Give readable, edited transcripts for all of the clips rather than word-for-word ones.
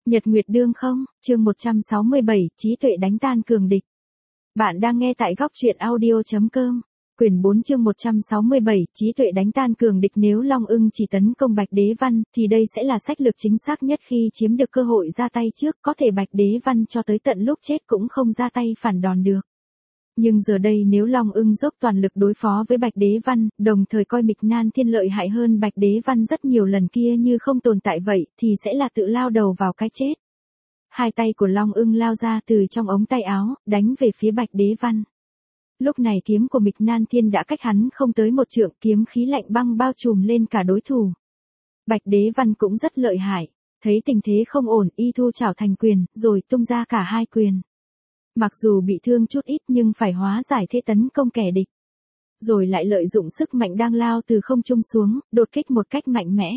Nhật Nguyệt Đương không, chương 167, trí tuệ đánh tan cường địch. Bạn đang nghe tại góc truyện audio.com. Quyển 4 chương 167, trí tuệ đánh tan cường địch. Nếu Long Ưng chỉ tấn công Bạch Đế Văn, thì đây sẽ là sách lược chính xác nhất khi chiếm được cơ hội ra tay trước, có thể Bạch Đế Văn cho tới tận lúc chết cũng không ra tay phản đòn được. Nhưng giờ đây nếu Long Ưng dốc toàn lực đối phó với Bạch Đế Văn, đồng thời coi Mịch Nan Thiên lợi hại hơn Bạch Đế Văn rất nhiều lần kia như không tồn tại vậy, thì sẽ là tự lao đầu vào cái chết. Hai tay của Long Ưng lao ra từ trong ống tay áo, đánh về phía Bạch Đế Văn. Lúc này kiếm của Mịch Nan Thiên đã cách hắn không tới một trượng, kiếm khí lạnh băng bao trùm lên cả đối thủ. Bạch Đế Văn cũng rất lợi hại, thấy tình thế không ổn, y thu chảo thành quyền, rồi tung ra cả hai quyền. Mặc dù bị thương chút ít nhưng phải hóa giải thế tấn công kẻ địch. Rồi lại lợi dụng sức mạnh đang lao từ không trung xuống, đột kích một cách mạnh mẽ.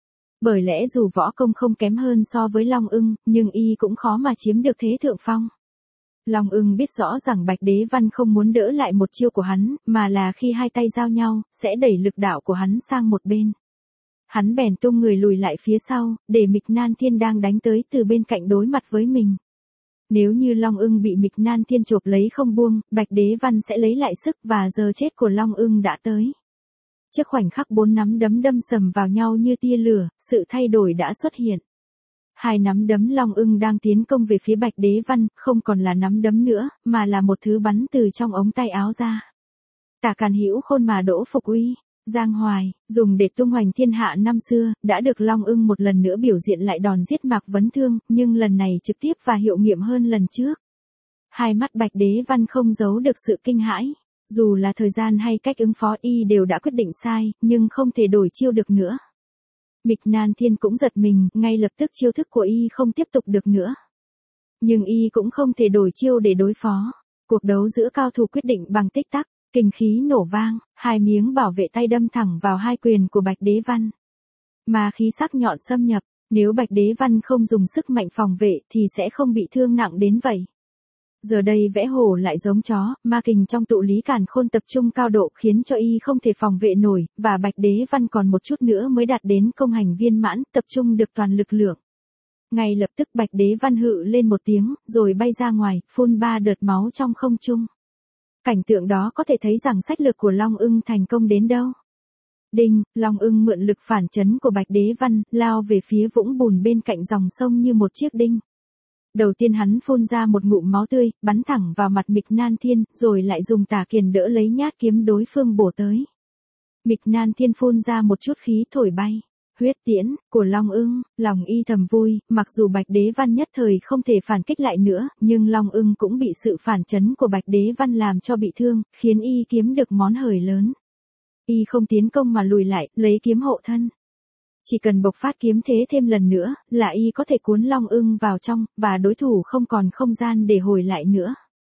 Bởi lẽ dù võ công không kém hơn so với Long Ưng, nhưng y cũng khó mà chiếm được thế thượng phong. Long Ưng biết rõ rằng Bạch Đế Văn không muốn đỡ lại một chiêu của hắn, mà là khi hai tay giao nhau, sẽ đẩy lực đạo của hắn sang một bên. Hắn bèn tung người lùi lại phía sau, để Mịch Nan Thiên đang đánh tới từ bên cạnh đối mặt với mình. Nếu như Long Ưng bị Mịch Nan Thiên chộp lấy không buông, Bạch Đế Văn sẽ lấy lại sức và giờ chết của Long Ưng đã tới. Trước khoảnh khắc bốn nắm đấm đâm sầm vào nhau như tia lửa, sự thay đổi đã xuất hiện. Hai nắm đấm Long Ưng đang tiến công về phía Bạch Đế Văn, không còn là nắm đấm nữa, mà là một thứ bắn từ trong ống tay áo ra. Tả Càn Hữu Khôn mà đỗ phục uy, Giang Hoài, dùng để tung hoành thiên hạ năm xưa, đã được Long Ưng một lần nữa biểu diễn lại đòn giết Mạc Vấn Thương, nhưng lần này trực tiếp và hiệu nghiệm hơn lần trước. Hai mắt Bạch Đế Văn không giấu được sự kinh hãi, dù là thời gian hay cách ứng phó y đều đã quyết định sai, nhưng không thể đổi chiêu được nữa. Mịch Nan Thiên cũng giật mình, ngay lập tức chiêu thức của y không tiếp tục được nữa. Nhưng y cũng không thể đổi chiêu để đối phó. Cuộc đấu giữa cao thủ quyết định bằng tích tắc. Kình khí nổ vang, hai miếng bảo vệ tay đâm thẳng vào hai quyền của Bạch Đế Văn. Mà khí sắc nhọn xâm nhập, nếu Bạch Đế Văn không dùng sức mạnh phòng vệ thì sẽ không bị thương nặng đến vậy. Giờ đây vẽ hổ lại giống chó, ma kình trong tụ lý càn khôn tập trung cao độ khiến cho y không thể phòng vệ nổi, và Bạch Đế Văn còn một chút nữa mới đạt đến công hành viên mãn, tập trung được toàn lực lượng. Ngay lập tức Bạch Đế Văn hự lên một tiếng, rồi bay ra ngoài, phun 3 đợt máu trong không trung. Cảnh tượng đó có thể thấy rằng sách lược của Long Ưng thành công đến đâu. Đinh, Long Ưng mượn lực phản chấn của Bạch Đế Văn, lao về phía vũng bùn bên cạnh dòng sông như một chiếc đinh. Đầu tiên hắn phun ra một ngụm máu tươi, bắn thẳng vào mặt Mịch Nan Thiên, rồi lại dùng tà kiền đỡ lấy nhát kiếm đối phương bổ tới. Mịch Nan Thiên phun ra một chút khí thổi bay. Huyết tiễn của Long Ưng, lòng y thầm vui, mặc dù Bạch Đế Văn nhất thời không thể phản kích lại nữa, nhưng Long Ưng cũng bị sự phản chấn của Bạch Đế Văn làm cho bị thương, khiến y kiếm được món hời lớn. Y không tiến công mà lùi lại, lấy kiếm hộ thân. Chỉ cần bộc phát kiếm thế thêm lần nữa, là y có thể cuốn Long Ưng vào trong, và đối thủ không còn không gian để hồi lại nữa.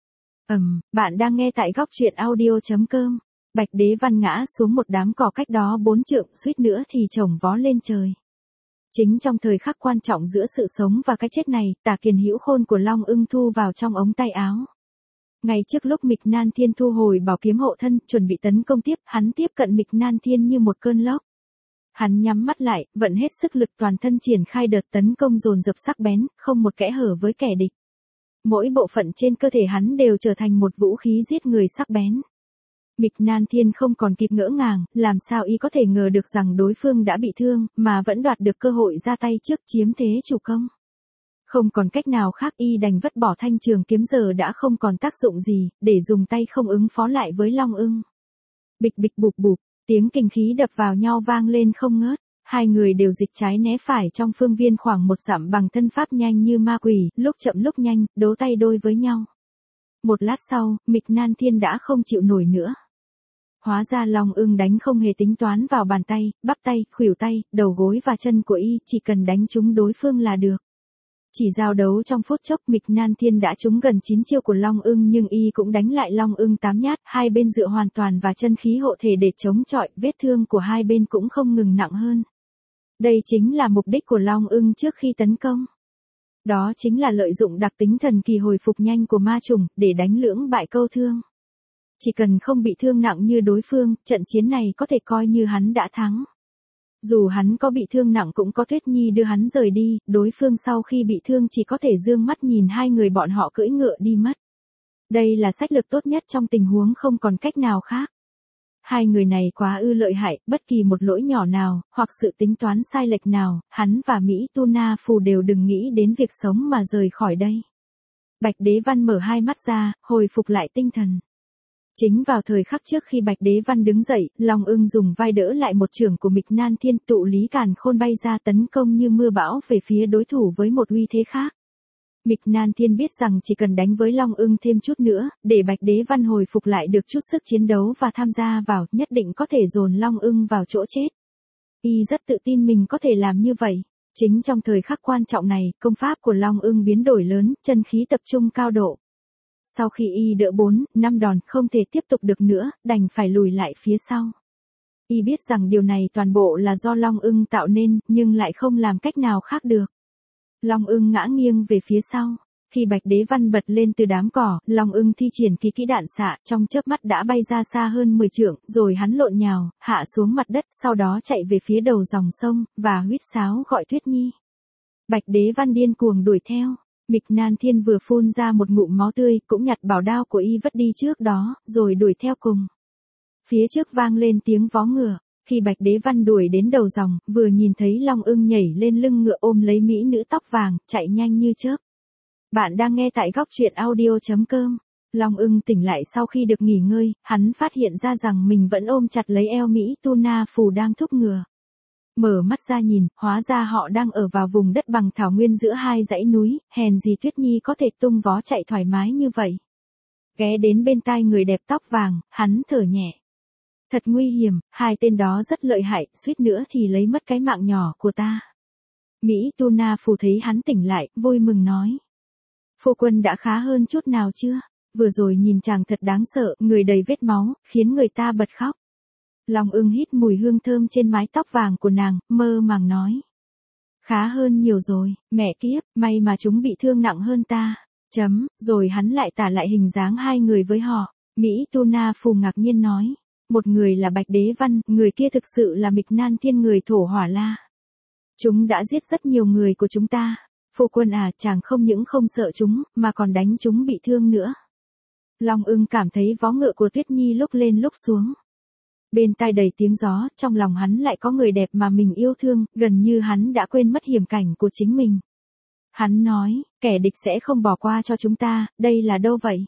Bạn đang nghe tại góc truyện audio.com. Bạch Đế Văn ngã xuống một đám cỏ cách đó 4 trượng, suýt nữa thì chồng vó lên trời. Chính trong thời khắc quan trọng giữa sự sống và cái chết này, tà kiền hữu khôn của Long Ưng thu vào trong ống tay áo. Ngay trước lúc Mịch Nan Thiên thu hồi bảo kiếm hộ thân, chuẩn bị tấn công tiếp, hắn tiếp cận Mịch Nan Thiên như một cơn lốc. Hắn nhắm mắt lại, vận hết sức lực toàn thân triển khai đợt tấn công dồn dập sắc bén, không một kẽ hở với kẻ địch. Mỗi bộ phận trên cơ thể hắn đều trở thành một vũ khí giết người sắc bén. Mịch Nan Thiên không còn kịp ngỡ ngàng, làm sao y có thể ngờ được rằng đối phương đã bị thương, mà vẫn đoạt được cơ hội ra tay trước chiếm thế chủ công. Không còn cách nào khác y đành vứt bỏ thanh trường kiếm giờ đã không còn tác dụng gì, để dùng tay không ứng phó lại với Long Ưng. Bịch bịch bụp bụp, tiếng kình khí đập vào nhau vang lên không ngớt. Hai người đều dịch trái né phải trong phương viên khoảng 1 dặm bằng thân pháp nhanh như ma quỷ, lúc chậm lúc nhanh, đấu tay đôi với nhau. Một lát sau, Mịch Nan Thiên đã không chịu nổi nữa. Hóa ra Long Ưng đánh không hề tính toán vào bàn tay, bắp tay, khuỷu tay, đầu gối và chân của y, chỉ cần đánh trúng đối phương là được. Chỉ giao đấu trong phút chốc, Mịch Nan Thiên đã trúng gần 9 chiêu của Long Ưng, nhưng y cũng đánh lại Long Ưng 8 nhát, hai bên dựa hoàn toàn vào chân khí hộ thể để chống chọi, vết thương của hai bên cũng không ngừng nặng hơn. Đây chính là mục đích của Long Ưng trước khi tấn công. Đó chính là lợi dụng đặc tính thần kỳ hồi phục nhanh của ma trùng, để đánh lưỡng bại câu thương. Chỉ cần không bị thương nặng như đối phương, trận chiến này có thể coi như hắn đã thắng. Dù hắn có bị thương nặng cũng có Tuyết Nhi đưa hắn rời đi, đối phương sau khi bị thương chỉ có thể dương mắt nhìn hai người bọn họ cưỡi ngựa đi mất. Đây là sách lược tốt nhất trong tình huống không còn cách nào khác. Hai người này quá lợi hại, bất kỳ một lỗi nhỏ nào, hoặc sự tính toán sai lệch nào, hắn và Mỹ Tu Na Phù đều đừng nghĩ đến việc sống mà rời khỏi đây. Bạch Đế Văn mở hai mắt ra, hồi phục lại tinh thần. Chính vào thời khắc trước khi Bạch Đế Văn đứng dậy, Long Ưng dùng vai đỡ lại một chưởng của Mịch Nan Thiên, tụ lý càn khôn bay ra tấn công như mưa bão về phía đối thủ với một uy thế khác. Mịch Nan Thiên biết rằng chỉ cần đánh với Long Ưng thêm chút nữa, để Bạch Đế Văn hồi phục lại được chút sức chiến đấu và tham gia vào, nhất định có thể dồn Long Ưng vào chỗ chết. Y rất tự tin mình có thể làm như vậy. Chính trong thời khắc quan trọng này, công pháp của Long Ưng biến đổi lớn, chân khí tập trung cao độ. Sau khi y đỡ 4-5 đòn không thể tiếp tục được nữa, đành phải lùi lại phía sau. Y biết rằng điều này toàn bộ là do Long Ưng tạo nên, nhưng lại không làm cách nào khác được. Long Ưng ngã nghiêng về phía sau. Khi Bạch Đế Văn bật lên từ đám cỏ, Long Ưng thi triển kỹ đạn xạ, trong chớp mắt đã bay ra xa hơn 10 trượng, rồi hắn lộn nhào, hạ xuống mặt đất, sau đó chạy về phía đầu dòng sông, và huýt sáo gọi Tuyết Nhi. Bạch Đế Văn điên cuồng đuổi theo. Mịch Nan Thiên vừa phun ra một ngụm máu tươi, cũng nhặt bảo đao của y vất đi trước đó, rồi đuổi theo cùng. Phía trước vang lên tiếng vó ngựa. Khi Bạch Đế Văn đuổi đến đầu dòng, vừa nhìn thấy Long Ưng nhảy lên lưng ngựa ôm lấy mỹ nữ tóc vàng, chạy nhanh như chớp. Bạn đang nghe tại góc truyện audio.com. Long Ưng tỉnh lại sau khi được nghỉ ngơi, hắn phát hiện ra rằng mình vẫn ôm chặt lấy eo Mỹ Tu Na Phù đang thúc ngựa. Mở mắt ra nhìn, hóa ra họ đang ở vào vùng đất bằng thảo nguyên giữa hai dãy núi, hèn gì Tuyết Nhi có thể tung vó chạy thoải mái như vậy. Ghé đến bên tai người đẹp tóc vàng, hắn thở nhẹ. Thật nguy hiểm, hai tên đó rất lợi hại, suýt nữa thì lấy mất cái mạng nhỏ của ta. Mỹ Tu Na Phù thấy hắn tỉnh lại, vui mừng nói. Phu quân đã khá hơn chút nào chưa? Vừa rồi nhìn chàng thật đáng sợ, người đầy vết máu, khiến người ta bật khóc. Long Ưng hít mùi hương thơm trên mái tóc vàng của nàng, mơ màng nói. Khá hơn nhiều rồi, mẹ kiếp, may mà chúng bị thương nặng hơn ta. Rồi hắn lại tả lại hình dáng hai người với họ. Mỹ Tu Na Phù ngạc nhiên nói. Một người là Bạch Đế Văn, người kia thực sự là Mịch Nan Thiên người thổ hỏa la. Chúng đã giết rất nhiều người của chúng ta. Phu quân à, chàng không những không sợ chúng, mà còn đánh chúng bị thương nữa. Long Ưng cảm thấy vó ngựa của Tuyết Nhi lúc lên lúc xuống. Bên tai đầy tiếng gió, trong lòng hắn lại có người đẹp mà mình yêu thương, gần như hắn đã quên mất hiểm cảnh của chính mình. Hắn nói, kẻ địch sẽ không bỏ qua cho chúng ta, đây là đâu vậy?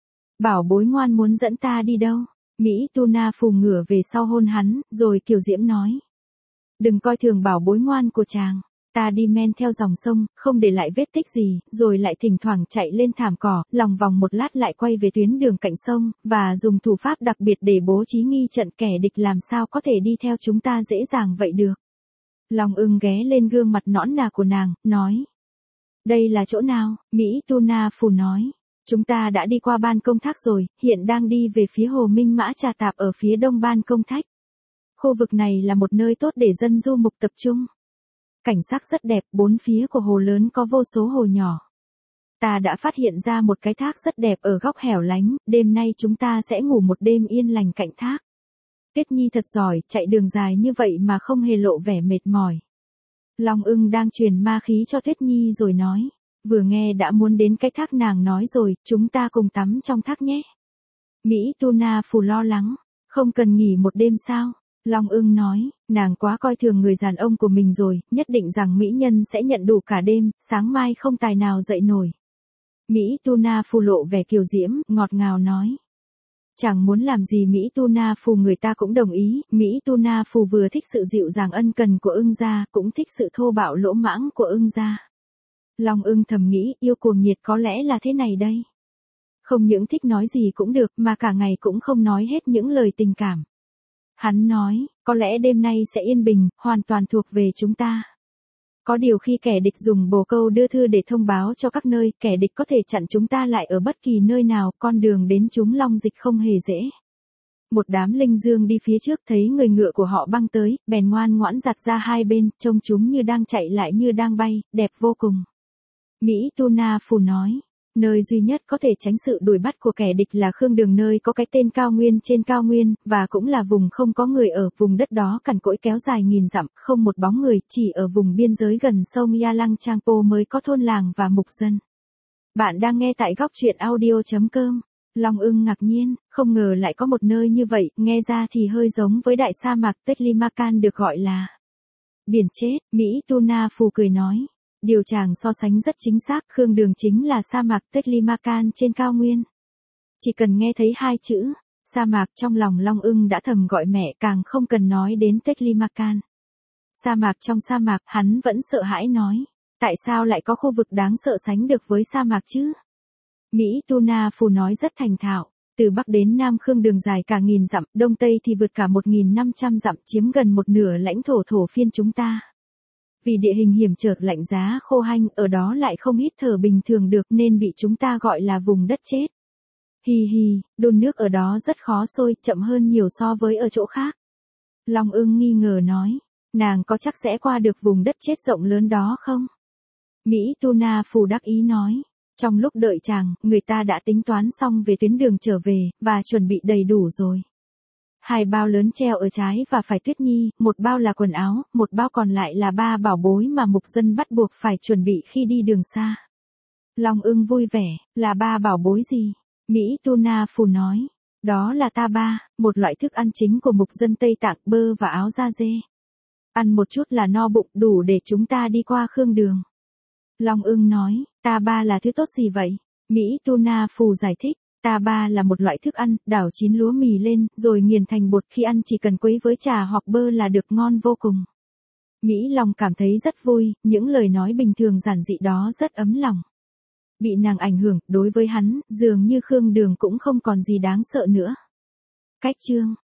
Bảo bối ngoan muốn dẫn ta đi đâu? Mỹ Tu Na Phù ngửa về sau hôn hắn, rồi kiều diễm nói. Đừng coi thường bảo bối ngoan của chàng. Ta đi men theo dòng sông, không để lại vết tích gì, rồi lại thỉnh thoảng chạy lên thảm cỏ, lòng vòng một lát lại quay về tuyến đường cạnh sông, và dùng thủ pháp đặc biệt để bố trí nghi trận, kẻ địch làm sao có thể đi theo chúng ta dễ dàng vậy được. Long Ưng ghé lên gương mặt nõn nà của nàng, nói. Đây là chỗ nào? Mỹ Tu Na Phù nói. Chúng ta đã đi qua Ban Công Thác rồi, hiện đang đi về phía hồ Minh Mã Trà Tạp ở phía đông Ban Công Thách. Khu vực này là một nơi tốt để dân du mục tập trung. Cảnh sắc rất đẹp, bốn phía của hồ lớn có vô số hồ nhỏ. Ta đã phát hiện ra một cái thác rất đẹp ở góc hẻo lánh, đêm nay chúng ta sẽ ngủ một đêm yên lành cạnh thác. Tuyết Nhi thật giỏi, chạy đường dài như vậy mà không hề lộ vẻ mệt mỏi. Long Ưng đang truyền ma khí cho Tuyết Nhi rồi nói. Vừa nghe đã muốn đến cái thác nàng nói rồi, chúng ta cùng tắm trong thác nhé. Mỹ Tu Na Phù lo lắng. Không cần nghỉ một đêm sao? Long Ưng nói, nàng quá coi thường người đàn ông của mình rồi, nhất định rằng mỹ nhân sẽ nhận đủ cả đêm, sáng mai không tài nào dậy nổi. Mỹ Tu Na Phù lộ vẻ kiều diễm, ngọt ngào nói. Chẳng muốn làm gì Mỹ Tu Na Phù người ta cũng đồng ý, Mỹ Tu Na Phù vừa thích sự dịu dàng ân cần của Ưng gia, cũng thích sự thô bạo lỗ mãng của Ưng gia. Long Ưng thầm nghĩ, yêu cuồng nhiệt có lẽ là thế này đây. Không những thích nói gì cũng được, mà cả ngày cũng không nói hết những lời tình cảm. Hắn nói, có lẽ đêm nay sẽ yên bình, hoàn toàn thuộc về chúng ta. Có điều khi kẻ địch dùng bồ câu đưa thư để thông báo cho các nơi, kẻ địch có thể chặn chúng ta lại ở bất kỳ nơi nào, con đường đến chúng Long Dịch không hề dễ. Một đám linh dương đi phía trước thấy người ngựa của họ băng tới, bèn ngoan ngoãn giặt ra hai bên, trông chúng như đang chạy lại như đang bay, đẹp vô cùng. Mỹ Tu Na Phù nói, Nơi duy nhất có thể tránh sự đuổi bắt của kẻ địch là Khương Đường, nơi có cái tên cao nguyên trên cao nguyên, và cũng là vùng không có người ở, vùng đất đó cằn cỗi kéo dài nghìn dặm, không một bóng người, chỉ ở vùng biên giới gần sông Ya Lăng Changpo mới có thôn làng và mục dân. Bạn đang nghe tại góc truyện audio.com. Long Ưng ngạc nhiên, không ngờ lại có một nơi như vậy, nghe ra thì hơi giống với đại sa mạc Teklimakan được gọi là biển chết. Mỹ Tuna Phù cười nói. Điều chàng so sánh rất chính xác, Khương Đường chính là sa mạc Teklimakan trên cao nguyên. Chỉ cần nghe thấy hai chữ sa mạc, trong lòng Long Ưng đã thầm gọi mẹ, càng không cần nói đến Teklimakan. Sa mạc trong sa mạc, hắn vẫn sợ hãi nói. Tại sao lại có khu vực đáng sợ sánh được với sa mạc chứ? Mỹ Tuna Phù nói rất thành thạo. Từ Bắc đến Nam, Khương Đường dài cả nghìn dặm, Đông Tây thì vượt cả 1.500 dặm, chiếm gần một nửa lãnh thổ thổ phiên chúng ta. Vì địa hình hiểm trở, lạnh giá, khô hanh, ở đó lại không hít thở bình thường được nên bị chúng ta gọi là vùng đất chết. Hi hi, đun nước ở đó rất khó sôi, chậm hơn nhiều so với ở chỗ khác. Long Ưng nghi ngờ nói, nàng có chắc sẽ qua được vùng đất chết rộng lớn đó không? Mỹ Tuna Phù đắc ý nói, trong lúc đợi chàng, người ta đã tính toán xong về tuyến đường trở về, và chuẩn bị đầy đủ rồi. 2 bao lớn treo ở trái và phải Tuyết Nhi, một bao là quần áo, một bao còn lại là 3 bảo bối mà mục dân bắt buộc phải chuẩn bị khi đi đường xa. Long Ưng vui vẻ, là 3 bảo bối gì? Mỹ Tuna Phù nói, đó là ta ba, một loại thức ăn chính của mục dân Tây Tạng, bơ và áo da dê. Ăn một chút là no bụng, đủ để chúng ta đi qua Khương Đường. Long Ưng nói, ta ba là thứ tốt gì vậy? Mỹ Tuna Phù giải thích. Ta ba là một loại thức ăn, đảo chín lúa mì lên, rồi nghiền thành bột, khi ăn chỉ cần quấy với trà hoặc bơ là được, ngon vô cùng. Mỹ Long cảm thấy rất vui, những lời nói bình thường giản dị đó rất ấm lòng. Bị nàng ảnh hưởng, đối với hắn, dường như Khương Đường cũng không còn gì đáng sợ nữa. Cách chương